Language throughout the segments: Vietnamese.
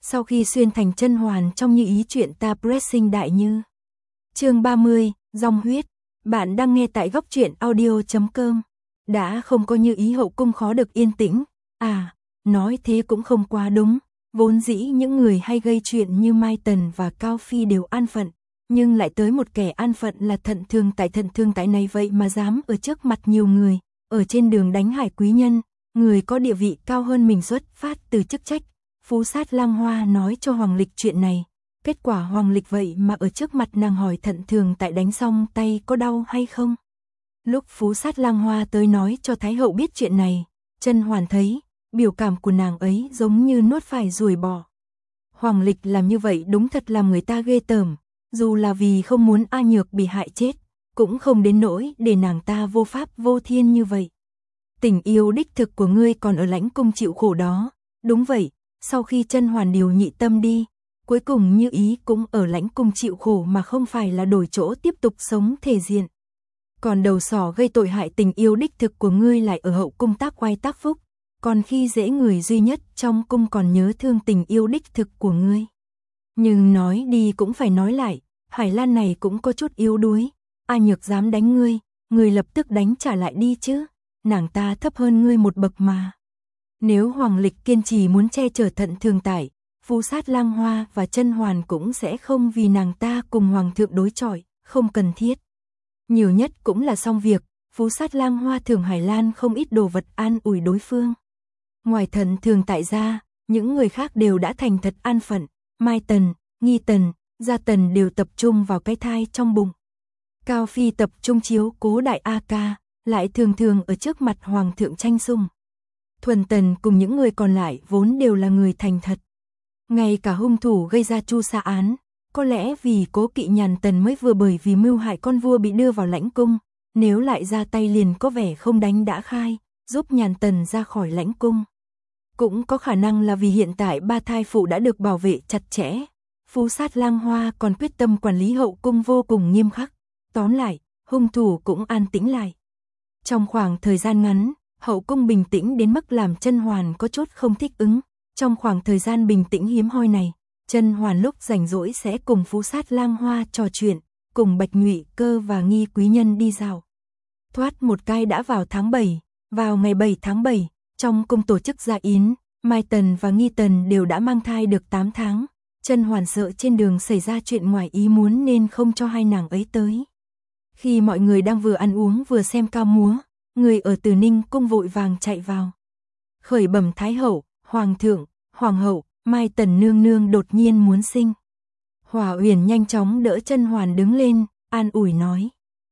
Sau khi xuyên thành chân hoàn trong Như Ý chuyện ta pressing đại như. Chương 30, dòng huyết. Bạn đang nghe tại góc truyện audio.com. Đã không có Như Ý hậu cung khó được yên tĩnh. À, nói thế cũng không quá đúng. Vốn dĩ những người hay gây chuyện như Mai Tần và Cao Phi đều an phận, nhưng lại tới một kẻ an phận là thận thương tại này vậy mà dám ở trước mặt nhiều người, ở trên đường đánh hải quý nhân, người có địa vị cao hơn mình xuất phát từ chức trách. Phú Sát Lang Hoa nói cho Hoàng Lịch chuyện này, kết quả Hoàng Lịch vậy mà ở trước mặt nàng hỏi thận thường tại đánh xong tay có đau hay không. Lúc Phú Sát Lang Hoa tới nói cho Thái hậu biết chuyện này, Chân Hoàn thấy, biểu cảm của nàng ấy giống như nuốt phải ruồi bò. Hoàng Lịch làm như vậy đúng thật làm người ta ghê tởm, dù là vì không muốn A Nhược bị hại chết, cũng không đến nỗi để nàng ta vô pháp vô thiên như vậy. Tình yêu đích thực của ngươi còn ở lãnh cung chịu khổ đó. Đúng vậy, sau khi Chân Hoàn điều nhị tâm đi, cuối cùng Như Ý cũng ở lãnh cung chịu khổ mà không phải là đổi chỗ tiếp tục sống thể diện. Còn đầu sỏ gây tội hại tình yêu đích thực của ngươi lại ở hậu cung tác oai tác phúc, còn khi dễ người duy nhất trong cung còn nhớ thương tình yêu đích thực của ngươi. Nhưng nói đi cũng phải nói lại, Hải Lan này cũng có chút yếu đuối. A Nhược dám đánh ngươi, ngươi lập tức đánh trả lại đi chứ, nàng ta thấp hơn ngươi một bậc mà. Nếu Hoàng Lịch kiên trì muốn che chở thận thường tại, Phú Sát Lang Hoa và Chân Hoàn cũng sẽ không vì nàng ta cùng Hoàng thượng đối chọi, không cần thiết. Nhiều nhất cũng là xong việc, Phú Sát Lang Hoa thưởng Hải Lan không ít đồ vật an ủi đối phương. Ngoài thận thường tại ra, những người khác đều đã thành thật an phận, Mai Tần, Nghi Tần, Gia Tần đều tập trung vào cái thai trong bụng. Cao Phi tập trung chiếu cố đại A Ca, lại thường ở trước mặt Hoàng thượng tranh sủng. Thuần Tần cùng những người còn lại vốn đều là người thành thật. Ngay cả hung thủ gây ra Chu Sa án, có lẽ vì Cố Kỵ Nhàn Tần mới vừa bởi vì mưu hại con vua bị đưa vào lãnh cung, nếu lại ra tay liền có vẻ không đánh đã khai, giúp Nhàn Tần ra khỏi lãnh cung. Cũng có khả năng là vì hiện tại ba thai phụ đã được bảo vệ chặt chẽ, Phú Sát Lang Hoa còn quyết tâm quản lý hậu cung vô cùng nghiêm khắc. Tóm lại, hung thủ cũng an tĩnh lại. Trong khoảng thời gian ngắn, hậu cung bình tĩnh đến mức làm Chân Hoàn có chút không thích ứng. Trong khoảng thời gian bình tĩnh hiếm hoi này, Chân Hoàn lúc rảnh rỗi sẽ cùng Phú Sát Lang Hoa trò chuyện, cùng Bạch Nhụy Cơ và Nghi Quý Nhân đi dạo. Thoát một cái đã vào tháng 7, vào ngày 7 tháng 7, trong cung tổ chức gia yến, Mai Tần và Nghi Tần đều đã mang thai được 8 tháng. Chân Hoàn sợ trên đường xảy ra chuyện ngoài ý muốn nên không cho hai nàng ấy tới. Khi mọi người đang vừa ăn uống vừa xem ca múa, người ở Từ Ninh cung vội vàng chạy vào. Khởi bẩm Thái hậu, Hoàng thượng, Hoàng hậu, Mai Tần nương nương đột nhiên muốn sinh. Hỏa Uyển nhanh chóng đỡ Chân Hoàn đứng lên, an ủi nói.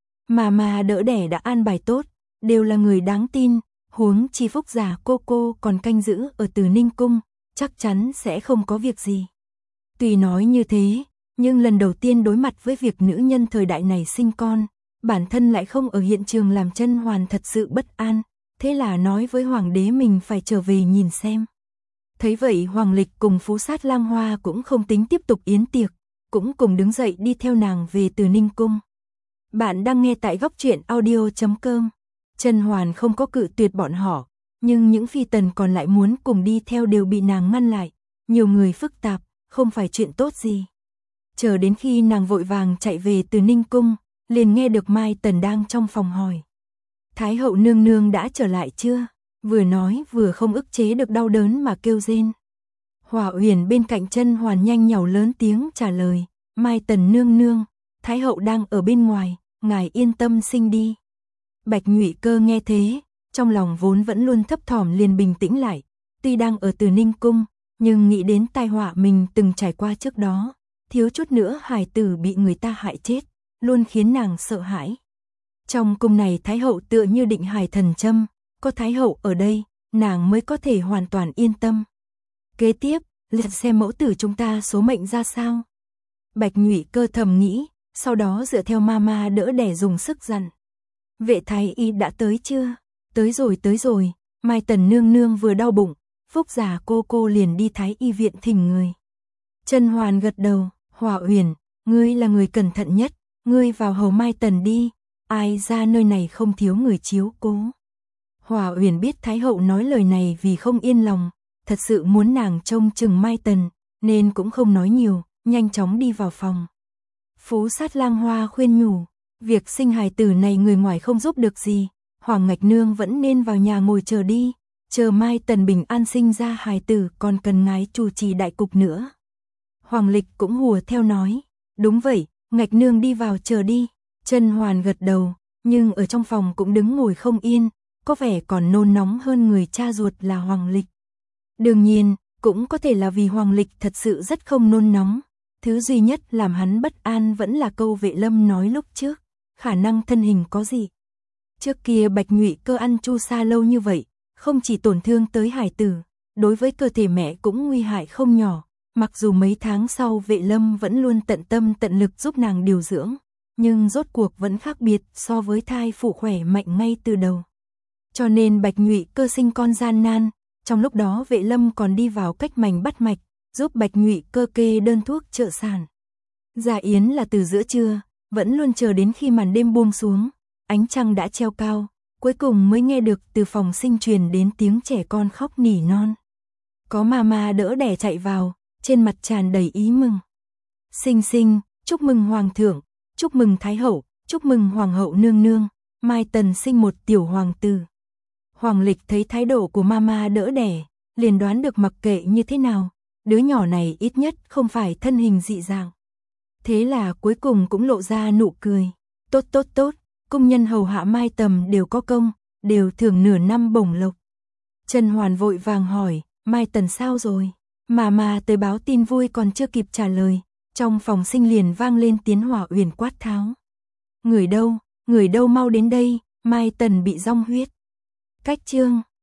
Mà đỡ đẻ đã an bài tốt, đều là người đáng tin, huống chi Phúc Giả cô còn canh giữ ở Từ Ninh cung, chắc chắn sẽ không có việc gì. Tuy nói như thế, nhưng lần đầu tiên đối mặt với việc nữ nhân thời đại này sinh con, bản thân lại không ở hiện trường làm Chân Hoàn thật sự bất an, thế là nói với Hoàng đế mình phải trở về nhìn xem. Thấy vậy Hoàng Lịch cùng Phú Sát Lang Hoa cũng không tính tiếp tục yến tiệc, cũng cùng đứng dậy đi theo nàng về Từ Ninh cung. Bạn đang nghe tại góc truyện audio.com. Chân Hoàn không có cự tuyệt bọn họ, nhưng những phi tần còn lại muốn cùng đi theo đều bị nàng ngăn lại, nhiều người phức tạp, không phải chuyện tốt gì. Chờ đến khi nàng vội vàng chạy về Từ Ninh cung, liền nghe được Mai Tần đang trong phòng hỏi. Thái hậu nương nương đã trở lại chưa? Vừa nói vừa không ức chế được đau đớn mà kêu rên. Hỏa Uyển bên cạnh Chân Hoàn nhanh nhảu lớn tiếng trả lời. Mai Tần nương nương, Thái hậu đang ở bên ngoài, ngài yên tâm sinh đi. Bạch Nhụy Cơ nghe thế, trong lòng vốn vẫn luôn thấp thỏm liền bình tĩnh lại. Tuy đang ở Từ Ninh cung, nhưng nghĩ đến tai họa mình từng trải qua trước đó, thiếu chút nữa hài tử bị người ta hại chết, luôn khiến nàng sợ hãi. Trong cung này Thái hậu tựa như định hải thần châm, có Thái hậu ở đây, nàng mới có thể hoàn toàn yên tâm. Kế tiếp, lật xem mẫu tử chúng ta số mệnh ra sao. Bạch Nhụy Cơ thầm nghĩ, sau đó dựa theo mama đỡ đẻ dùng sức dặn. Vệ thái y đã tới chưa? Tới rồi, Mai Tần nương nương vừa đau bụng, Phúc Giả cô liền đi thái y viện thỉnh người. Chân Hoàn gật đầu, Hỏa Uyển, ngươi là người cẩn thận nhất, ngươi vào hầu Mai Tần đi, ai ra nơi này không thiếu người chiếu cố. Hỏa Uyển biết Thái hậu nói lời này vì không yên lòng, thật sự muốn nàng trông chừng Mai Tần, nên cũng không nói nhiều, nhanh chóng đi vào phòng. Phú Sát Lang Hoa khuyên nhủ, việc sinh hài tử này người ngoài không giúp được gì, Hoàng Ngạch Nương vẫn nên vào nhà ngồi chờ đi, chờ mai Tần bình an sinh ra hài tử còn cần ngái chủ trì đại cục nữa. Hoàng Lịch cũng hùa theo nói, đúng vậy, Ngạch Nương đi vào chờ đi. Chân Hoàn gật đầu, nhưng ở trong phòng cũng đứng ngồi không yên, có vẻ còn nôn nóng hơn người cha ruột là Hoàng Lịch. Đương nhiên, cũng có thể là vì Hoàng Lịch thật sự rất không nôn nóng. Thứ duy nhất làm hắn bất an vẫn là câu Vệ Lâm nói lúc trước, khả năng thân hình có gì. Trước kia Bạch Nhụy Cơ ăn chu sa lâu như vậy, không chỉ tổn thương tới hải tử, đối với cơ thể mẹ cũng nguy hại không nhỏ. Mặc dù mấy tháng sau Vệ Lâm vẫn luôn tận tâm tận lực giúp nàng điều dưỡng, nhưng rốt cuộc vẫn khác biệt so với thai phụ khỏe mạnh ngay từ đầu. Cho nên Bạch Nhụy Cơ sinh con gian nan, trong lúc đó Vệ Lâm còn đi vào cách mành bắt mạch, giúp Bạch Nhụy Cơ kê đơn thuốc trợ sản. Dạ yến là từ giữa trưa, vẫn luôn chờ đến khi màn đêm buông xuống, ánh trăng đã treo cao, cuối cùng mới nghe được từ phòng sinh truyền đến tiếng trẻ con khóc nỉ non. Có mama đỡ đẻ chạy vào, trên mặt tràn đầy ý mừng. Sinh sinh, chúc mừng Hoàng thượng, chúc mừng Thái hậu, chúc mừng Hoàng hậu nương nương, mai Tần sinh một tiểu hoàng tử. Hoàng Lịch thấy thái độ của mama đỡ đẻ, liền đoán được mặc kệ như thế nào, đứa nhỏ này ít nhất không phải thân hình dị dạng. Thế là cuối cùng cũng lộ ra nụ cười, tốt tốt tốt, công nhân hầu hạ mai Tầm đều có công, đều thưởng nửa năm bổng lộc. Trần Hoàn vội vàng hỏi, mai Tần sao rồi? Mà tới báo tin vui còn chưa kịp trả lời, trong phòng sinh liền vang lên tiếng Hỏa Uyển quát tháo. Người đâu mau đến đây, mai Tần bị rong huyết. Cách chương